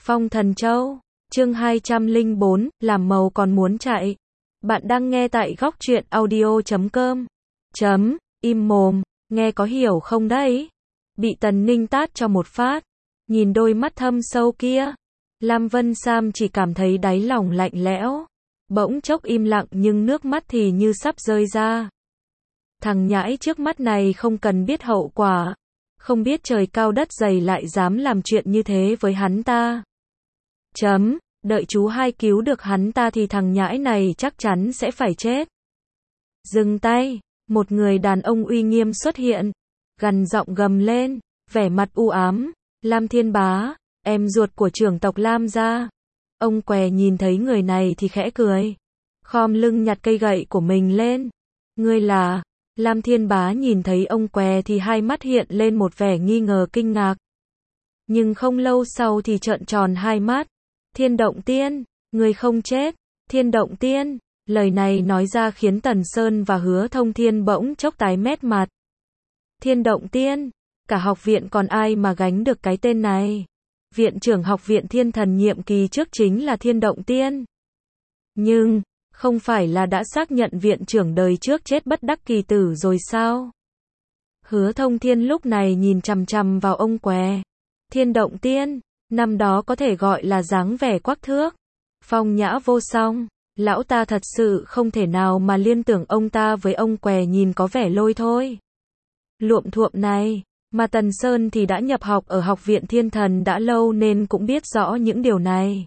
Phong Thần Châu, chương 204, làm màu còn muốn chạy. Bạn đang nghe tại góc truyện audio.com. Im mồm, nghe có hiểu không đấy? Bị Tần Ninh tát cho một phát. Nhìn đôi mắt thâm sâu kia, Lam Vân Sam chỉ cảm thấy đáy lòng lạnh lẽo. Bỗng chốc im lặng nhưng nước mắt thì như sắp rơi ra. Thằng nhãi trước mắt này không cần biết hậu quả. Không biết trời cao đất dày lại dám làm chuyện như thế với hắn ta. Đợi chú hai cứu được hắn ta thì thằng nhãi này chắc chắn sẽ phải chết. Dừng tay, một người đàn ông uy nghiêm xuất hiện, gằn giọng gầm lên, vẻ mặt u ám, Lam Thiên Bá, em ruột của trưởng tộc Lam gia. Ông què nhìn thấy người này thì khẽ cười, khom lưng nhặt cây gậy của mình lên. Ngươi là? Lam Thiên Bá nhìn thấy ông què thì hai mắt hiện lên một vẻ nghi ngờ kinh ngạc. Nhưng không lâu sau thì trợn tròn hai mắt. Thiên Động Tiên, người không chết. Thiên Động Tiên, lời này nói ra khiến Tần Sơn và Hứa Thông Thiên bỗng chốc tái mét mặt. Thiên Động Tiên, cả học viện còn ai mà gánh được cái tên này. Viện trưởng học viện Thiên Thần nhiệm kỳ trước chính là Thiên Động Tiên. Nhưng, không phải là đã xác nhận viện trưởng đời trước chết bất đắc kỳ tử rồi sao? Hứa Thông Thiên lúc này nhìn chằm chằm vào ông què. Thiên Động Tiên, năm đó có thể gọi là dáng vẻ quắc thước, phong nhã vô song. Lão ta thật sự không thể nào mà liên tưởng ông ta với ông què nhìn có vẻ lôi thôi. Luộm thuộm này, mà Tần Sơn thì đã nhập học ở học viện Thiên Thần đã lâu nên cũng biết rõ những điều này.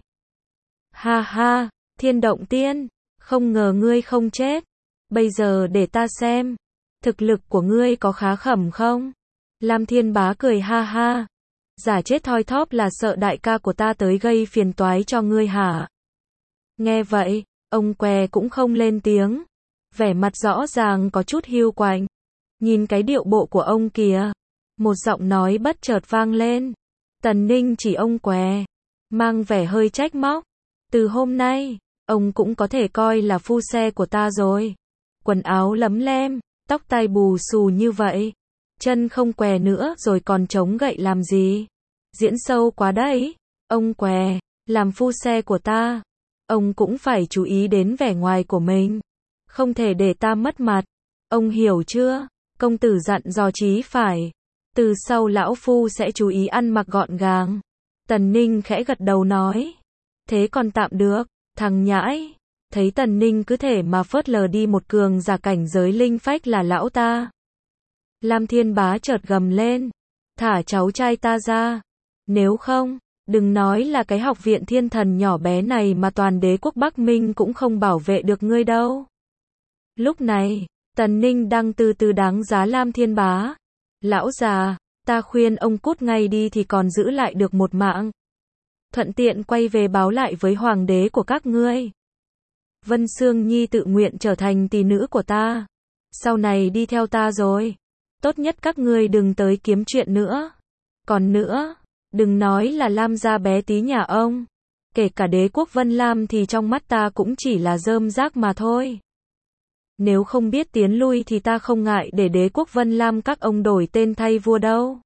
Ha ha, Thiên Động Tiên, không ngờ ngươi không chết. Bây giờ để ta xem, thực lực của ngươi có khá khẩm không? Lam Thiên Bá cười ha ha. Giả chết thoi thóp là sợ đại ca của ta tới gây phiền toái cho ngươi hả? Nghe vậy, ông què cũng không lên tiếng. Vẻ mặt rõ ràng có chút hiu quạnh. Nhìn cái điệu bộ của ông kìa. Một giọng nói bất chợt vang lên. Tần Ninh chỉ ông què, mang vẻ hơi trách móc. Từ hôm nay, ông cũng có thể coi là phu xe của ta rồi. Quần áo lấm lem, tóc tai bù xù như vậy. Chân không què nữa rồi còn chống gậy làm gì? Diễn sâu quá đấy. Ông què, làm phu xe của ta, ông cũng phải chú ý đến vẻ ngoài của mình. Không thể để ta mất mặt. Ông hiểu chưa? Công tử dặn dò chí phải. Từ sau lão phu sẽ chú ý ăn mặc gọn gàng. Tần Ninh khẽ gật đầu nói. Thế còn tạm được, thằng nhãi. Thấy Tần Ninh cứ thể mà phớt lờ đi một cường giả cảnh giới linh phách là lão ta. Lam Thiên Bá chợt gầm lên. Thả cháu trai ta ra. Nếu không, đừng nói là cái học viện Thiên Thần nhỏ bé này mà toàn đế quốc Bắc Minh cũng không bảo vệ được ngươi đâu. Lúc này, Tần Ninh đang từ từ đánh giá Lam Thiên Bá. Lão già, ta khuyên ông cút ngay đi thì còn giữ lại được một mạng. Thuận tiện quay về báo lại với hoàng đế của các ngươi. Vân Sương Nhi tự nguyện trở thành tỷ nữ của ta. Sau này đi theo ta rồi. Tốt nhất các ngươi đừng tới kiếm chuyện nữa. Còn nữa, đừng nói là Lam gia bé tí nhà ông. Kể cả đế quốc Vân Lam thì trong mắt ta cũng chỉ là rơm rác mà thôi. Nếu không biết tiến lui thì ta không ngại để đế quốc Vân Lam các ông đổi tên thay vua đâu.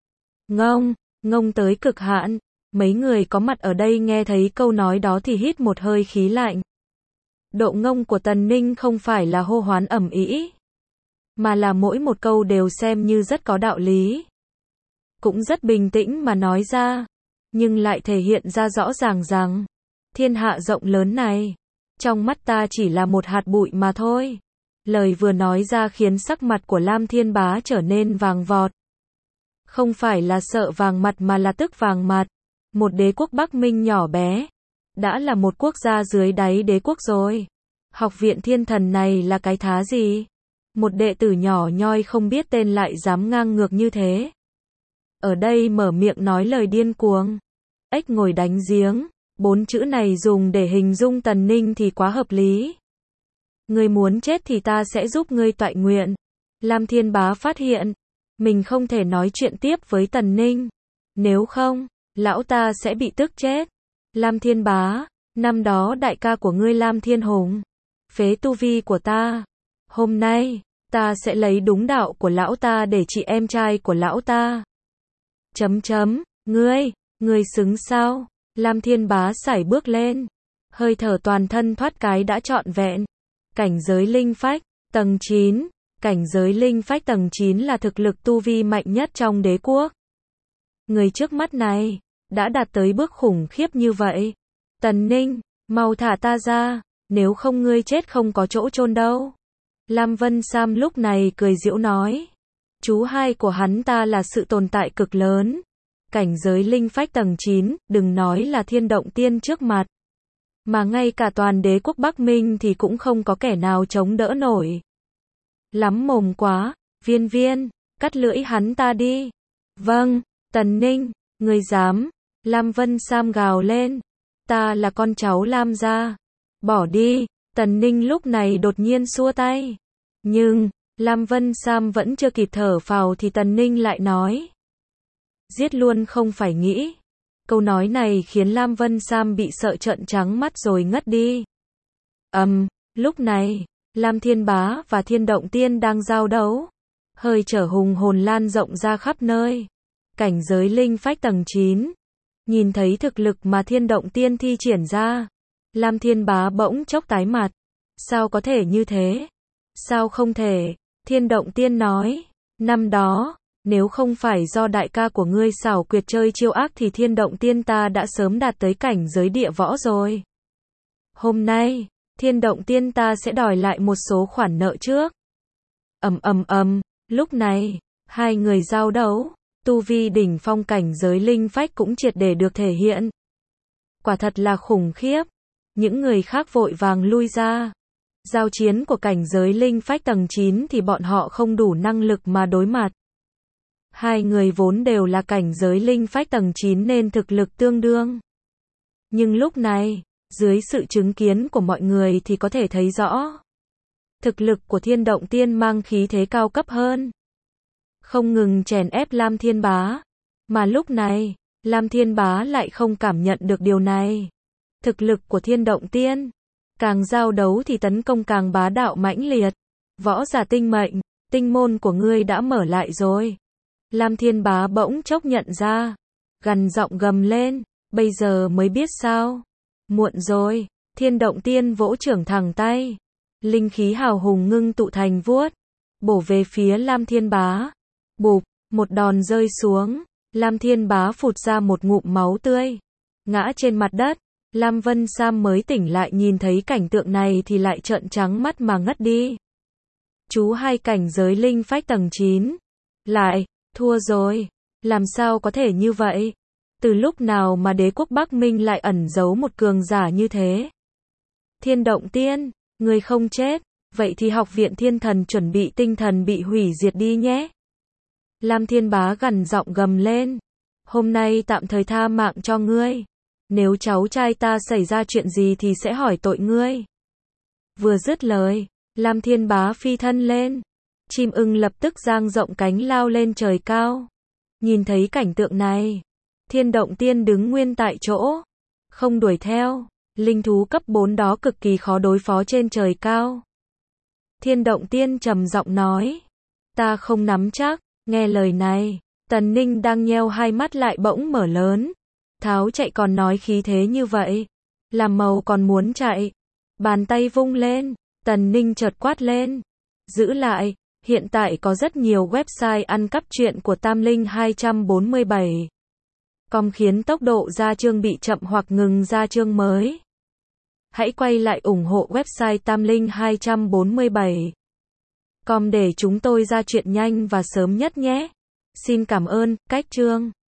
Ngông tới cực hạn. Mấy người có mặt ở đây nghe thấy câu nói đó thì hít một hơi khí lạnh. Độ ngông của Tần Ninh không phải là hô hoán ầm ĩ, mà là mỗi một câu đều xem như rất có đạo lý. Cũng rất bình tĩnh mà nói ra, nhưng lại thể hiện ra rõ ràng rằng, thiên hạ rộng lớn này, trong mắt ta chỉ là một hạt bụi mà thôi. Lời vừa nói ra khiến sắc mặt của Lam Thiên Bá trở nên vàng vọt. Không phải là sợ vàng mặt mà là tức vàng mặt. Một đế quốc Bắc Minh nhỏ bé, đã là một quốc gia dưới đáy đế quốc rồi. Học viện Thiên Thần này là cái thá gì? Một đệ tử nhỏ nhoi không biết tên lại dám ngang ngược như thế. Ở đây mở miệng nói lời điên cuồng. Ếch ngồi đánh giếng, 4 chữ này dùng để hình dung Tần Ninh thì quá hợp lý. Ngươi muốn chết thì ta sẽ giúp ngươi toại nguyện. Lam Thiên Bá phát hiện, mình không thể nói chuyện tiếp với Tần Ninh. Nếu không, lão ta sẽ bị tức chết. Lam Thiên Bá, năm đó đại ca của ngươi Lam Thiên Hùng, phế tu vi của ta. Hôm nay, ta sẽ lấy đúng đạo của lão ta để trị em trai của lão ta. Ngươi xứng sao? Lam Thiên Bá sải bước lên. Hơi thở toàn thân thoát cái đã trọn vẹn. Cảnh giới linh phách, tầng 9. Cảnh giới linh phách tầng 9 là thực lực tu vi mạnh nhất trong đế quốc. Người trước mắt này, đã đạt tới bước khủng khiếp như vậy. Tần Ninh, mau thả ta ra, nếu không ngươi chết không có chỗ chôn đâu. Lam Vân Sam lúc này cười giễu nói. Chú hai của hắn ta là sự tồn tại cực lớn. Cảnh giới linh phách tầng 9, đừng nói là Thiên Động Tiên trước mặt. Mà ngay cả toàn đế quốc Bắc Minh thì cũng không có kẻ nào chống đỡ nổi. Lắm mồm quá, Viên Viên, cắt lưỡi hắn ta đi. Vâng, Tần Ninh, ngươi dám. Lam Vân Sam gào lên. Ta là con cháu Lam gia. Bỏ đi. Tần Ninh lúc này đột nhiên xua tay. Nhưng, Lam Vân Sam vẫn chưa kịp thở phào thì Tần Ninh lại nói. Giết luôn không phải nghĩ. Câu nói này khiến Lam Vân Sam bị sợ trợn trắng mắt rồi ngất đi. Lúc này, Lam Thiên Bá và Thiên Động Tiên đang giao đấu. Hơi trở hùng hồn lan rộng ra khắp nơi. Cảnh giới linh phách tầng 9. Nhìn thấy thực lực mà Thiên Động Tiên thi triển ra. Lam Thiên Bá bỗng chốc tái mặt. Sao có thể như thế? Sao không thể? Thiên Động Tiên nói. Năm đó, nếu không phải do đại ca của ngươi xảo quyệt chơi chiêu ác thì Thiên Động Tiên ta đã sớm đạt tới cảnh giới địa võ rồi. Hôm nay, Thiên Động Tiên ta sẽ đòi lại một số khoản nợ trước. Lúc này, hai người giao đấu, tu vi đỉnh phong cảnh giới linh phách cũng triệt để được thể hiện. Quả thật là khủng khiếp. Những người khác vội vàng lui ra. Giao chiến của cảnh giới linh phách tầng 9 thì bọn họ không đủ năng lực mà đối mặt. Hai người vốn đều là cảnh giới linh phách tầng 9 nên thực lực tương đương. Nhưng lúc này, dưới sự chứng kiến của mọi người thì có thể thấy rõ. Thực lực của Thiên Động Tiên mang khí thế cao cấp hơn. Không ngừng chèn ép Lam Thiên Bá. Mà lúc này, Lam Thiên Bá lại không cảm nhận được điều này. Thực lực của Thiên Động Tiên, càng giao đấu thì tấn công càng bá đạo mãnh liệt. Võ giả tinh mệnh, tinh môn của ngươi đã mở lại rồi. Lam Thiên Bá bỗng chốc nhận ra. Gằn giọng gầm lên, bây giờ mới biết sao. Muộn rồi. Thiên Động Tiên vỗ trưởng thẳng tay. Linh khí hào hùng ngưng tụ thành vuốt. Bổ về phía Lam Thiên Bá. Bụp, một đòn rơi xuống. Lam Thiên Bá phụt ra một ngụm máu tươi. Ngã trên mặt đất. Lam Vân Sam mới tỉnh lại nhìn thấy cảnh tượng này thì lại trợn trắng mắt mà ngất đi. Chú hai cảnh giới linh phách tầng 9. Lại, thua rồi. Làm sao có thể như vậy? Từ lúc nào mà đế quốc Bắc Minh lại ẩn giấu một cường giả như thế? Thiên Động Tiên, người không chết, vậy thì học viện Thiên Thần chuẩn bị tinh thần bị hủy diệt đi nhé. Lam Thiên Bá gằn giọng gầm lên. Hôm nay tạm thời tha mạng cho ngươi. Nếu cháu trai ta xảy ra chuyện gì thì sẽ hỏi tội ngươi. Vừa dứt lời, Lam Thiên Bá phi thân lên. Chim ưng lập tức dang rộng cánh lao lên trời cao. Nhìn thấy cảnh tượng này, Thiên Động Tiên đứng nguyên tại chỗ, không đuổi theo. Linh thú cấp 4 đó cực kỳ khó đối phó trên trời cao. Thiên Động Tiên trầm giọng nói. Ta không nắm chắc. Nghe lời này, Tần Ninh đang nheo hai mắt lại bỗng mở lớn. Tháo chạy còn nói khí thế như vậy. Làm màu còn muốn chạy. Bàn tay vung lên, Tần Ninh chợt quát lên. Giữ lại, hiện tại có rất nhiều website ăn cắp truyện của Tam Linh 247. Com khiến tốc độ ra chương bị chậm hoặc ngừng ra chương mới. Hãy quay lại ủng hộ website Tam Linh 247. Com để chúng tôi ra chuyện nhanh và sớm nhất nhé. Xin cảm ơn, cách chương.